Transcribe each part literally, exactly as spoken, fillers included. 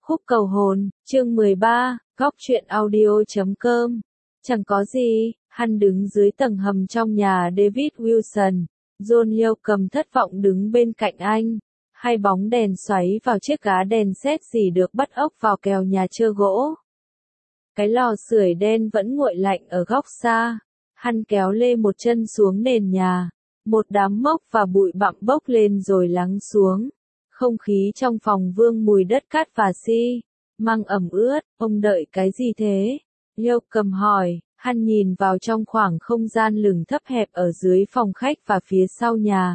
Khúc cầu hồn, chương mười ba, góc truyện audio chấm com. Chẳng có gì, hắn đứng dưới tầng hầm trong nhà David Wilson. John Liêu cầm thất vọng đứng bên cạnh anh. Hai bóng đèn xoáy vào chiếc gá đèn xét dì được bắt ốc vào kèo nhà chơ gỗ. Cái lò sưởi đen vẫn nguội lạnh ở góc xa. Hắn kéo lê một chân xuống nền nhà. Một đám mốc và bụi bặm bốc lên rồi lắng xuống. Không khí trong phòng vương mùi đất cát và xi măng ẩm ướt. Ông đợi cái gì thế? Liêu cầm hỏi. Hắn nhìn vào trong khoảng không gian lửng thấp hẹp ở dưới phòng khách và phía sau nhà.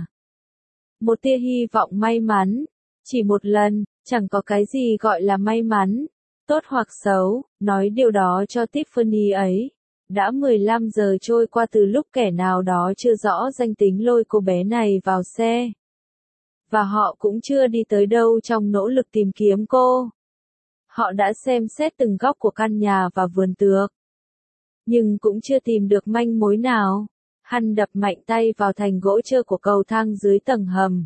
Một tia hy vọng may mắn. Chỉ một lần, chẳng có cái gì gọi là may mắn. Tốt hoặc xấu, nói điều đó cho Tiffany ấy. Đã mười lăm giờ trôi qua từ lúc kẻ nào đó chưa rõ danh tính lôi cô bé này vào xe. Và họ cũng chưa đi tới đâu trong nỗ lực tìm kiếm cô. Họ đã xem xét từng góc của căn nhà và vườn tược. Nhưng cũng chưa tìm được manh mối nào. Hắn đập mạnh tay vào thành gỗ trơ của cầu thang dưới tầng hầm.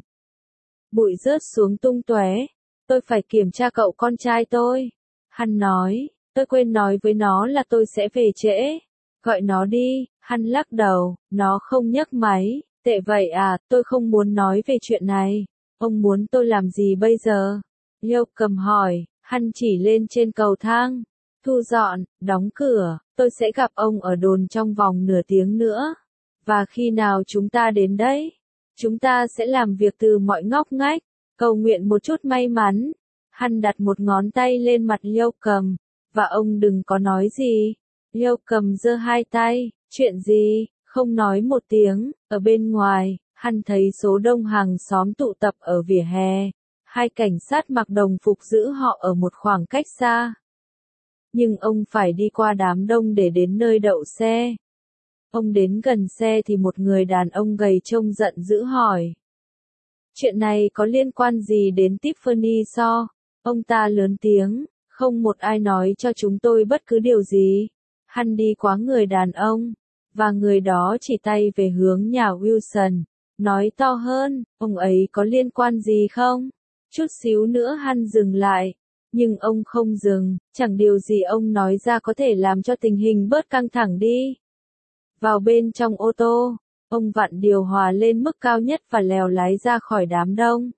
Bụi rớt xuống tung tóe. Tôi phải kiểm tra cậu con trai tôi. Hắn nói, tôi quên nói với nó là tôi sẽ về trễ. Gọi nó đi. Hắn lắc đầu, nó không nhấc máy. Tệ vậy à, tôi không muốn nói về chuyện này. Ông muốn tôi làm gì bây giờ? Liêu cầm hỏi, hắn chỉ lên trên cầu thang. Thu dọn, đóng cửa, tôi sẽ gặp ông ở đồn trong vòng nửa tiếng nữa. Và khi nào chúng ta đến đấy? Chúng ta sẽ làm việc từ mọi ngóc ngách, cầu nguyện một chút may mắn. Hắn đặt một ngón tay lên mặt Liêu cầm, và ông đừng có nói gì. Liêu cầm giơ hai tay, chuyện gì, không nói một tiếng. Ở bên ngoài, hắn thấy số đông hàng xóm tụ tập ở vỉa hè. Hai cảnh sát mặc đồng phục giữ họ ở một khoảng cách xa. Nhưng ông phải đi qua đám đông để đến nơi đậu xe. Ông đến gần xe thì một người đàn ông gầy trông giận dữ hỏi. Chuyện này có liên quan gì đến Tiffany so? Ông ta lớn tiếng, không một ai nói cho chúng tôi bất cứ điều gì. Hắn đi qua người đàn ông, và người đó chỉ tay về hướng nhà Wilson, nói to hơn, ông ấy có liên quan gì không? Chút xíu nữa hắn dừng lại. Nhưng ông không dừng, chẳng điều gì ông nói ra có thể làm cho tình hình bớt căng thẳng đi. Vào bên trong ô tô, ông vặn điều hòa lên mức cao nhất và lèo lái ra khỏi đám đông.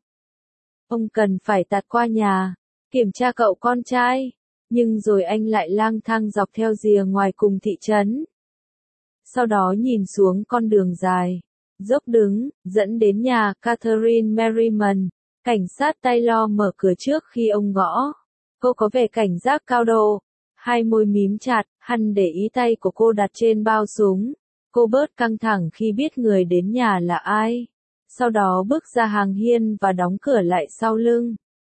Ông cần phải tạt qua nhà, kiểm tra cậu con trai, nhưng rồi anh lại lang thang dọc theo rìa ngoài cùng thị trấn. Sau đó nhìn xuống con đường dài, dốc đứng, dẫn đến nhà Catherine Merriman. Cảnh sát Taylor mở cửa trước khi ông gõ. Cô có vẻ cảnh giác cao độ. Hai môi mím chặt, hắn để ý tay của cô đặt trên bao súng. Cô bớt căng thẳng khi biết người đến nhà là ai. Sau đó bước ra hàng hiên và đóng cửa lại sau lưng.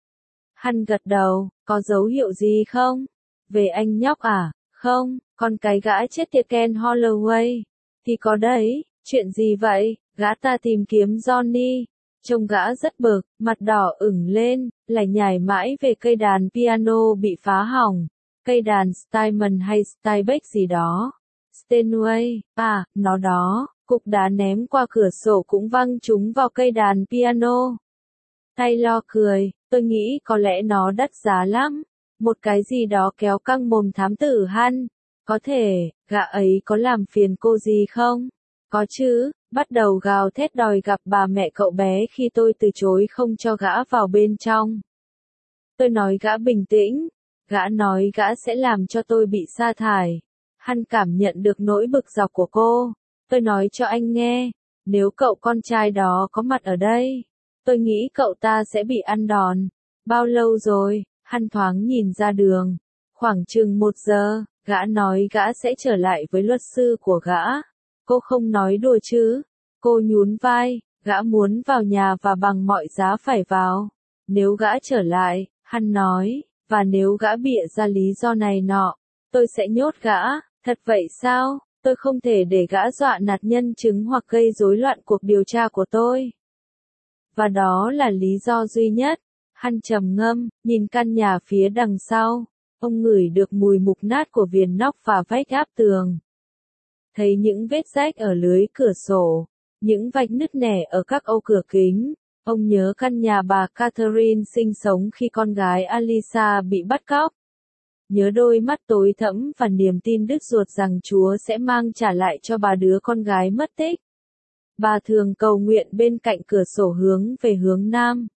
Hắn gật đầu, có dấu hiệu gì không? Về anh nhóc à? Không, con cái gã chết tiệt Ken Holloway. Thì có đấy, chuyện gì vậy? Gã ta tìm kiếm Johnny. Trông gã rất bực, mặt đỏ ửng lên, lải nhải mãi về cây đàn piano bị phá hỏng. Cây đàn Steinman hay Steinbeck gì đó. Steinway, à, nó đó, cục đá ném qua cửa sổ cũng văng trúng vào cây đàn piano. Taylor cười, tôi nghĩ có lẽ nó đắt giá lắm. Một cái gì đó kéo căng mồm thám tử hắn. Có thể, gã ấy có làm phiền cô gì không? Có chứ, bắt đầu gào thét đòi gặp bà mẹ cậu bé khi tôi từ chối không cho gã vào bên trong. Tôi nói gã bình tĩnh, gã nói gã sẽ làm cho tôi bị sa thải. Hắn cảm nhận được nỗi bực dọc của cô. Tôi nói cho anh nghe, nếu cậu con trai đó có mặt ở đây, tôi nghĩ cậu ta sẽ bị ăn đòn. Bao lâu rồi? Hắn thoáng nhìn ra đường. Khoảng chừng một giờ, gã nói gã sẽ trở lại với luật sư của gã. Cô không nói đùa chứ? Cô nhún vai, gã muốn vào nhà và bằng mọi giá phải vào. Nếu gã trở lại, hắn nói, và nếu gã bịa ra lý do này nọ, tôi sẽ nhốt gã. Thật vậy sao? Tôi không thể để gã dọa nạt nhân chứng hoặc gây rối loạn cuộc điều tra của tôi. Và đó là lý do duy nhất. Hắn trầm ngâm, nhìn căn nhà phía đằng sau. Ông ngửi được mùi mục nát của viền nóc và vách áp tường. Thấy những vết rách ở lưới cửa sổ, những vạch nứt nẻ ở các ô cửa kính. Ông nhớ căn nhà bà Catherine sinh sống khi con gái Alisa bị bắt cóc. Nhớ đôi mắt tối thẫm và niềm tin đứt ruột rằng Chúa sẽ mang trả lại cho bà đứa con gái mất tích. Bà thường cầu nguyện bên cạnh cửa sổ hướng về hướng nam.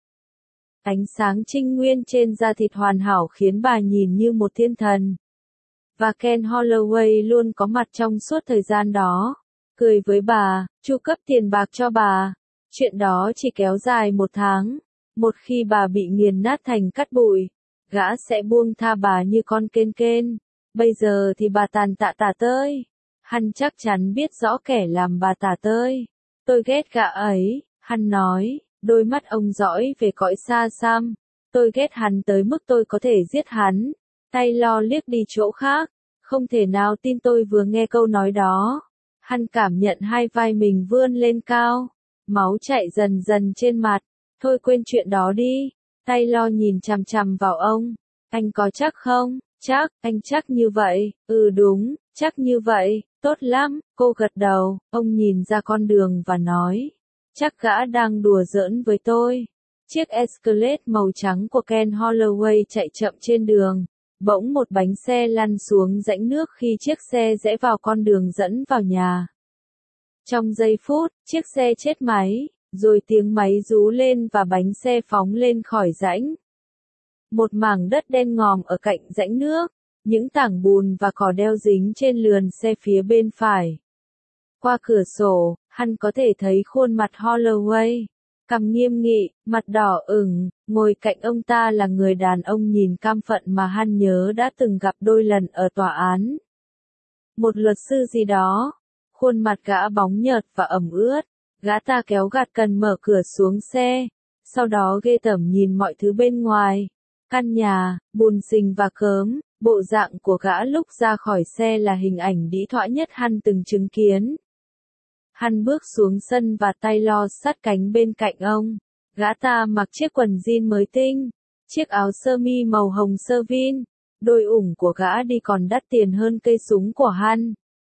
Ánh sáng trinh nguyên trên da thịt hoàn hảo khiến bà nhìn như một thiên thần. Và Ken Holloway luôn có mặt trong suốt thời gian đó, cười với bà, chu cấp tiền bạc cho bà. Chuyện đó chỉ kéo dài một tháng. Một khi bà bị nghiền nát thành cát bụi, gã sẽ buông tha bà như con kên kên. Bây giờ thì bà tàn tạ tả tơi. Hắn chắc chắn biết rõ kẻ làm bà tả tơi. Tôi ghét gã ấy, hắn nói, đôi mắt ông dõi về cõi xa xăm. Tôi ghét hắn tới mức tôi có thể giết hắn. Taylor liếc đi chỗ khác, không thể nào tin tôi vừa nghe câu nói đó. Hắn cảm nhận hai vai mình vươn lên cao, máu chảy dần dần trên mặt. Thôi quên chuyện đó đi. Taylor nhìn chằm chằm vào ông. Anh có chắc không? Chắc, anh chắc như vậy. Ừ đúng, chắc như vậy. Tốt lắm, cô gật đầu. Ông nhìn ra con đường và nói. Chắc gã đang đùa giỡn với tôi. Chiếc Escalade màu trắng của Ken Holloway chạy chậm trên đường. Bỗng một bánh xe lăn xuống rãnh nước khi chiếc xe rẽ vào con đường dẫn vào nhà. Trong giây phút, chiếc xe chết máy, rồi tiếng máy rú lên và bánh xe phóng lên khỏi rãnh. Một mảng đất đen ngòm ở cạnh rãnh nước, những tảng bùn và cỏ đeo dính trên lườn xe phía bên phải. Qua cửa sổ, hắn có thể thấy khuôn mặt Holloway, cằm nghiêm nghị, mặt đỏ ửng, ngồi cạnh ông ta là người đàn ông nhìn cam phận mà hắn nhớ đã từng gặp đôi lần ở tòa án. Một luật sư gì đó, khuôn mặt gã bóng nhợt và ẩm ướt, gã ta kéo gạt cần mở cửa xuống xe, sau đó ghê tởm nhìn mọi thứ bên ngoài. Căn nhà, bùn xình và cớm, bộ dạng của gã lúc ra khỏi xe là hình ảnh đĩ thoại nhất hắn từng chứng kiến. Hắn bước xuống sân và Taylor sát cánh bên cạnh ông. Gã ta mặc chiếc quần jean mới tinh, chiếc áo sơ mi màu hồng sơ vin, đôi ủng của gã đi còn đắt tiền hơn cây súng của hắn.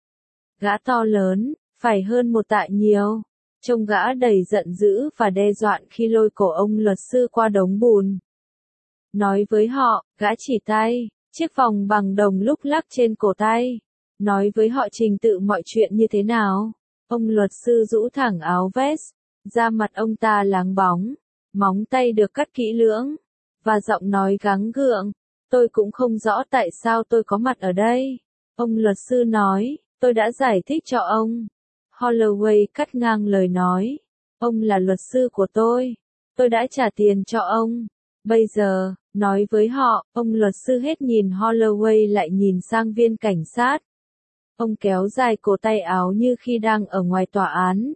Gã to lớn, phải hơn một tạ nhiều. Trông gã đầy giận dữ và đe dọa khi lôi cổ ông luật sư qua đống bùn. Nói với họ, gã chỉ tay, chiếc vòng bằng đồng lúc lắc trên cổ tay. Nói với họ trình tự mọi chuyện như thế nào. Ông luật sư rũ thẳng áo vest, da mặt ông ta láng bóng, móng tay được cắt kỹ lưỡng, và giọng nói gắng gượng. Tôi cũng không rõ tại sao tôi có mặt ở đây. Ông luật sư nói, tôi đã giải thích cho ông. Holloway cắt ngang lời nói. Ông là luật sư của tôi. Tôi đã trả tiền cho ông. Bây giờ, nói với họ, ông luật sư hết nhìn Holloway lại nhìn sang viên cảnh sát. Ông kéo dài cổ tay áo như khi đang ở ngoài tòa án.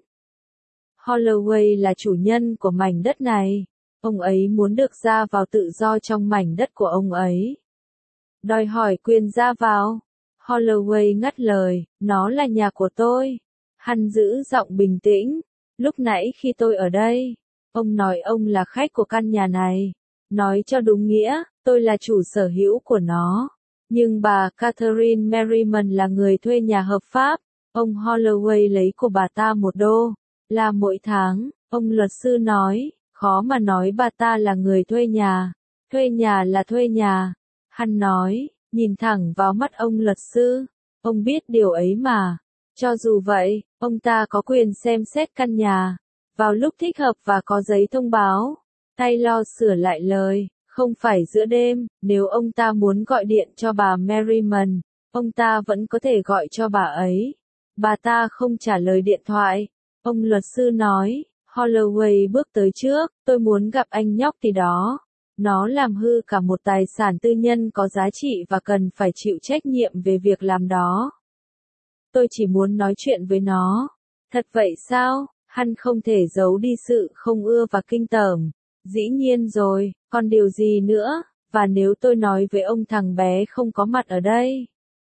Holloway là chủ nhân của mảnh đất này. Ông ấy muốn được ra vào tự do trong mảnh đất của ông ấy. Đòi hỏi quyền ra vào. Holloway ngắt lời, nó là nhà của tôi. Hắn giữ giọng bình tĩnh. Lúc nãy khi tôi ở đây, ông nói ông là khách của căn nhà này. Nói cho đúng nghĩa, tôi là chủ sở hữu của nó. Nhưng bà Catherine Merriman là người thuê nhà hợp pháp. Ông Holloway lấy của bà ta một đô la mỗi tháng. Ông luật sư nói, khó mà nói bà ta là người thuê nhà. Thuê nhà là thuê nhà. Hắn nói, nhìn thẳng vào mắt ông luật sư. Ông biết điều ấy mà. Cho dù vậy, ông ta có quyền xem xét căn nhà vào lúc thích hợp và có giấy thông báo. Taylor sửa lại lời, không phải giữa đêm, nếu ông ta muốn gọi điện cho bà Merriman, ông ta vẫn có thể gọi cho bà ấy. Bà ta không trả lời điện thoại. Ông luật sư nói, Holloway bước tới trước, tôi muốn gặp anh nhóc thì đó. Nó làm hư cả một tài sản tư nhân có giá trị và cần phải chịu trách nhiệm về việc làm đó. Tôi chỉ muốn nói chuyện với nó. Thật vậy sao? Hắn không thể giấu đi sự không ưa và kinh tởm. Dĩ nhiên rồi, còn điều gì nữa? Và nếu tôi nói với ông thằng bé không có mặt ở đây?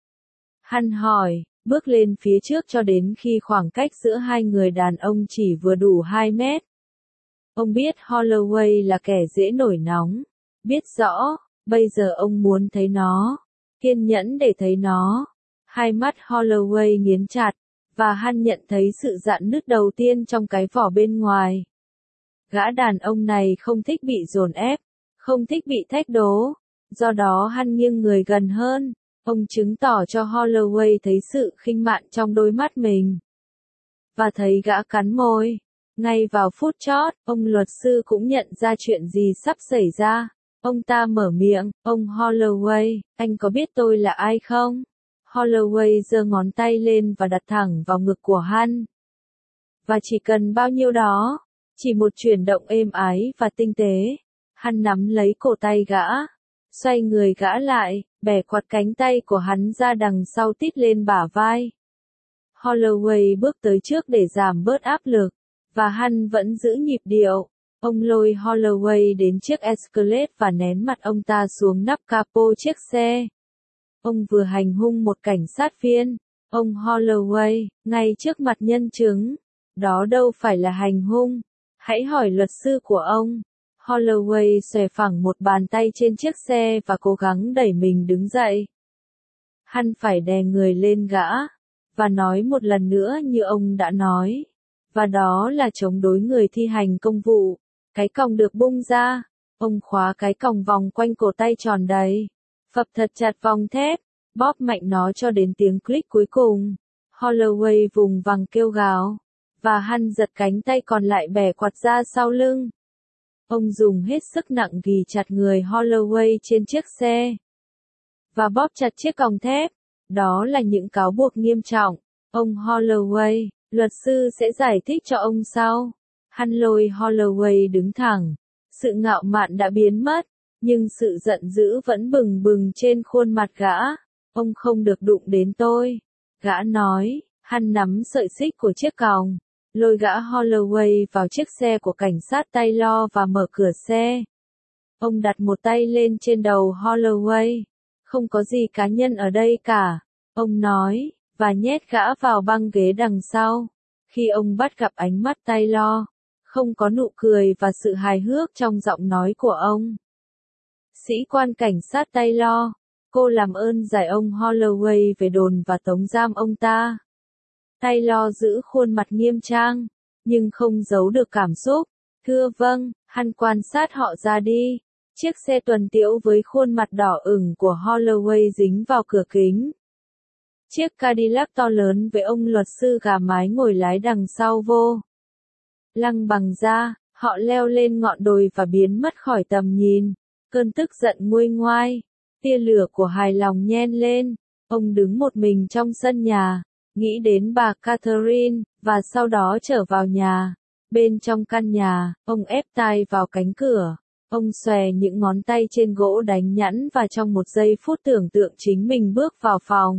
Hắn hỏi, bước lên phía trước cho đến khi khoảng cách giữa hai người đàn ông chỉ vừa đủ hai mét. Ông biết Holloway là kẻ dễ nổi nóng. Biết rõ, bây giờ ông muốn thấy nó. Kiên nhẫn để thấy nó. Hai mắt Holloway nghiến chặt, và hắn nhận thấy sự rạn nứt đầu tiên trong cái vỏ bên ngoài. Gã đàn ông này không thích bị dồn ép, không thích bị thách đố, do đó hắn nghiêng người gần hơn, ông chứng tỏ cho Holloway thấy sự khinh mạn trong đôi mắt mình. Và thấy gã cắn môi. Ngay vào phút chót, ông luật sư cũng nhận ra chuyện gì sắp xảy ra. Ông ta mở miệng, ông Holloway, anh có biết tôi là ai không? Holloway giơ ngón tay lên và đặt thẳng vào ngực của hắn. Và chỉ cần bao nhiêu đó, chỉ một chuyển động êm ái và tinh tế, hắn nắm lấy cổ tay gã, xoay người gã lại, bẻ quạt cánh tay của hắn ra đằng sau tít lên bả vai. Holloway bước tới trước để giảm bớt áp lực, và hắn vẫn giữ nhịp điệu. Ông lôi Holloway đến chiếc Escalade và ném mặt ông ta xuống nắp capo chiếc xe. Ông vừa hành hung một cảnh sát viên, ông Holloway, ngay trước mặt nhân chứng. Đó đâu phải là hành hung. Hãy hỏi luật sư của ông. Holloway xòe phẳng một bàn tay trên chiếc xe và cố gắng đẩy mình đứng dậy. Hắn phải đè người lên gã, và nói một lần nữa như ông đã nói. Và đó là chống đối người thi hành công vụ. Cái còng được bung ra. Ông khóa cái còng vòng quanh cổ tay tròn đầy. Phập thật chặt vòng thép. Bóp mạnh nó cho đến tiếng click cuối cùng. Holloway vùng vằng kêu gào. Và hắn giật cánh tay còn lại bẻ quạt ra sau lưng. Ông dùng hết sức nặng ghì chặt người Holloway trên chiếc xe. Và bóp chặt chiếc còng thép. Đó là những cáo buộc nghiêm trọng. Ông Holloway, luật sư sẽ giải thích cho ông sau. Hắn lôi Holloway đứng thẳng. Sự ngạo mạn đã biến mất, nhưng sự giận dữ vẫn bừng bừng trên khuôn mặt gã. Ông không được đụng đến tôi. Gã nói, hắn nắm sợi xích của chiếc còng, lôi gã Holloway vào chiếc xe của cảnh sát Taylor và mở cửa xe. Ông đặt một tay lên trên đầu Holloway. Không có gì cá nhân ở đây cả, ông nói, và nhét gã vào băng ghế đằng sau. Khi ông bắt gặp ánh mắt Taylor, không có nụ cười và sự hài hước trong giọng nói của ông. Sĩ quan cảnh sát Taylor, cô làm ơn giải ông Holloway về đồn và tống giam ông ta. Taylor giữ khuôn mặt nghiêm trang, nhưng không giấu được cảm xúc. Thưa vâng, hắn quan sát họ ra đi. Chiếc xe tuần tiễu với khuôn mặt đỏ ửng của Holloway dính vào cửa kính. Chiếc Cadillac to lớn với ông luật sư gà mái ngồi lái đằng sau vô. Lăng bằng ra, họ leo lên ngọn đồi và biến mất khỏi tầm nhìn. Cơn tức giận nguôi ngoai, tia lửa của hài lòng nhen lên. Ông đứng một mình trong sân nhà, nghĩ đến bà Catherine, và sau đó trở vào nhà. Bên trong căn nhà, ông ép tai vào cánh cửa. Ông xòe những ngón tay trên gỗ đánh nhẵn và trong một giây phút tưởng tượng chính mình bước vào phòng.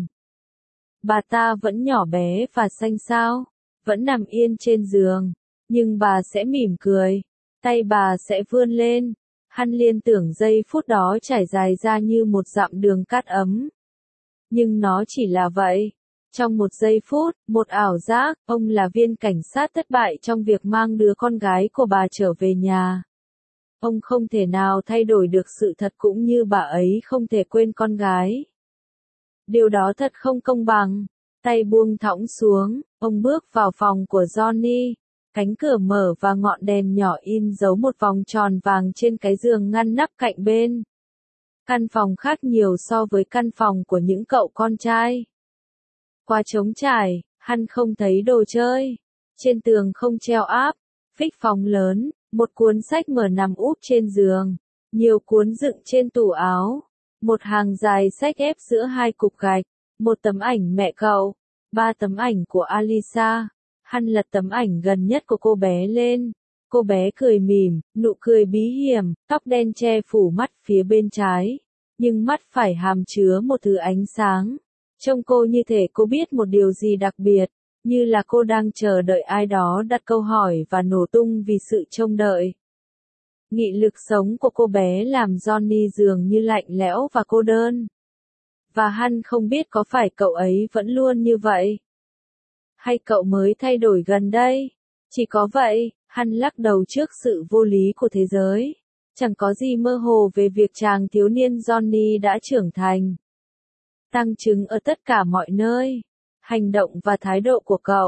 Bà ta vẫn nhỏ bé và xanh xao, vẫn nằm yên trên giường, nhưng bà sẽ mỉm cười, tay bà sẽ vươn lên. Hắn liên tưởng giây phút đó trải dài ra như một dặm đường cát ấm. Nhưng nó chỉ là vậy. Trong một giây phút, một ảo giác, ông là viên cảnh sát thất bại trong việc mang đứa con gái của bà trở về nhà. Ông không thể nào thay đổi được sự thật cũng như bà ấy không thể quên con gái. Điều đó thật không công bằng. Tay buông thõng xuống, ông bước vào phòng của Johnny. Cánh cửa mở và ngọn đèn nhỏ in dấu một vòng tròn vàng trên cái giường ngăn nắp cạnh bên. Căn phòng khác nhiều so với căn phòng của những cậu con trai. Qua trống trải, hắn không thấy đồ chơi. Trên tường không treo áp, phích phóng lớn, một cuốn sách mở nằm úp trên giường. Nhiều cuốn dựng trên tủ áo. Một hàng dài sách ép giữa hai cục gạch. Một tấm ảnh mẹ cậu. Ba tấm ảnh của Alisa. Hắn lật tấm ảnh gần nhất của cô bé lên. Cô bé cười mỉm, nụ cười bí hiểm, tóc đen che phủ mắt phía bên trái. Nhưng mắt phải hàm chứa một thứ ánh sáng. Trông cô như thể cô biết một điều gì đặc biệt, như là cô đang chờ đợi ai đó đặt câu hỏi và nổ tung vì sự trông đợi. Nghị lực sống của cô bé làm Johnny dường như lạnh lẽo và cô đơn. Và hắn không biết có phải cậu ấy vẫn luôn như vậy. Hay cậu mới thay đổi gần đây? Chỉ có vậy, hắn lắc đầu trước sự vô lý của thế giới. Chẳng có gì mơ hồ về việc chàng thiếu niên Johnny đã trưởng thành. Tăng chứng ở tất cả mọi nơi. Hành động và thái độ của cậu,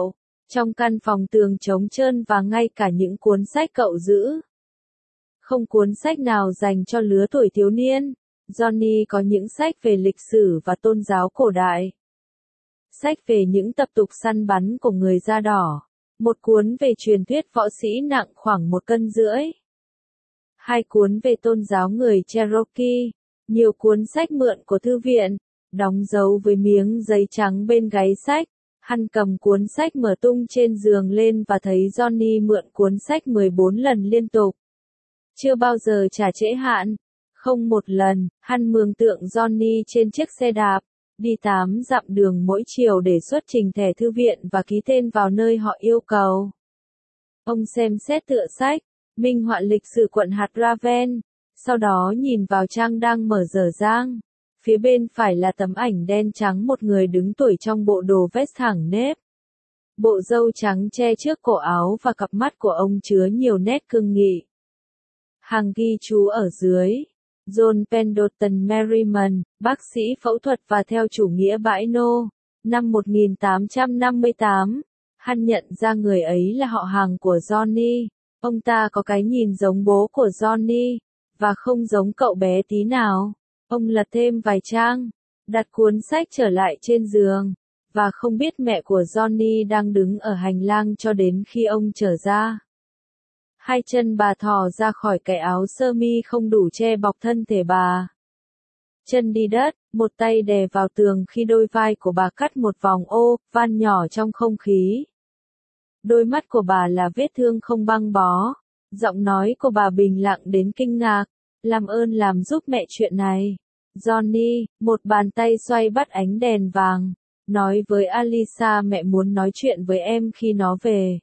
Trong căn phòng tường trống trơn và ngay cả những cuốn sách cậu giữ. Không cuốn sách nào dành cho lứa tuổi thiếu niên. Johnny có những sách về lịch sử và tôn giáo cổ đại. Sách về những tập tục săn bắn của người da đỏ. Một cuốn về truyền thuyết võ sĩ nặng khoảng một cân rưỡi. Hai cuốn về tôn giáo người Cherokee. Nhiều cuốn sách mượn của thư viện, đóng dấu với miếng giấy trắng bên gáy sách. Hắn cầm cuốn sách mở tung trên giường lên và thấy Johnny mượn cuốn sách mười bốn lần liên tục. Chưa bao giờ trả trễ hạn. Không một lần, hắn mường tượng Johnny trên chiếc xe đạp, đi tám dặm đường mỗi chiều để xuất trình thẻ thư viện và ký tên vào nơi họ yêu cầu. Ông xem xét tựa sách, minh họa lịch sử quận hạt Raven, sau đó nhìn vào trang đang mở dở dang. Phía bên phải là tấm ảnh đen trắng một người đứng tuổi trong bộ đồ vest thẳng nếp. Bộ râu trắng che trước cổ áo và cặp mắt của ông chứa nhiều nét cương nghị. Hàng ghi chú ở dưới. John Pendleton Merriman, bác sĩ phẫu thuật và theo chủ nghĩa bãi nô, năm một nghìn tám trăm năm mươi tám. Hắn nhận ra người ấy là họ hàng của Johnny. Ông ta có cái nhìn giống bố của Johnny, và không giống cậu bé tí nào. Ông lật thêm vài trang, đặt cuốn sách trở lại trên giường, và không biết mẹ của Johnny đang đứng ở hành lang cho đến khi ông trở ra. Hai chân bà thò ra khỏi cái áo sơ mi không đủ che bọc thân thể bà. Chân đi đất, một tay đè vào tường khi đôi vai của bà cắt một vòng ô, van nhỏ trong không khí. Đôi mắt của bà là vết thương không băng bó. Giọng nói của bà bình lặng đến kinh ngạc. Làm ơn làm giúp mẹ chuyện này. Johnny, một bàn tay xoay bắt ánh đèn vàng. Nói với Alisa mẹ muốn nói chuyện với em khi nó về.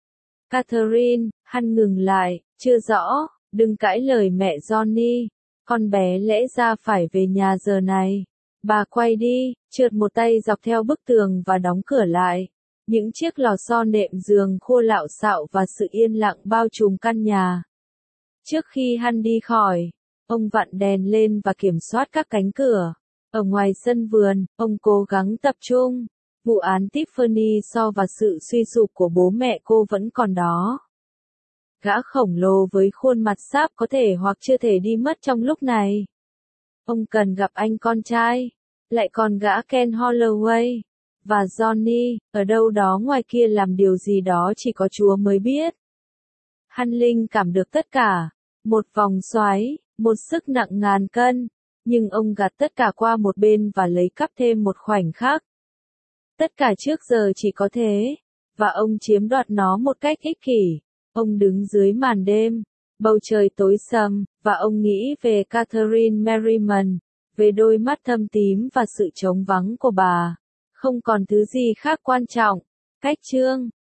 Catherine, hắn ngừng lại, chưa rõ, đừng cãi lời mẹ Johnny. Con bé lẽ ra phải về nhà giờ này. Bà quay đi, trượt một tay dọc theo bức tường và đóng cửa lại. Những chiếc lò xo nệm giường khô lạo xạo và sự yên lặng bao trùm căn nhà. Trước khi hắn đi khỏi, ông vặn đèn lên và kiểm soát các cánh cửa. Ở ngoài sân vườn, ông cố gắng tập trung. Vụ án Tiffany so và sự suy sụp của bố mẹ cô vẫn còn đó. Gã khổng lồ với khuôn mặt sáp có thể hoặc chưa thể đi mất trong lúc này. Ông cần gặp anh con trai. Lại còn gã Ken Holloway. Và Johnny, ở đâu đó ngoài kia làm điều gì đó chỉ có Chúa mới biết. Hắn linh cảm được tất cả. Một vòng xoáy, một sức nặng ngàn cân. Nhưng ông gạt tất cả qua một bên và lấy cắp thêm một khoảnh khắc. Tất cả trước giờ chỉ có thế. Và ông chiếm đoạt nó một cách ích kỷ. Ông đứng dưới màn đêm. Bầu trời tối sầm, và ông nghĩ về Catherine Merriman. Về đôi mắt thâm tím và sự trống vắng của bà. Không còn thứ gì khác quan trọng. Cách chương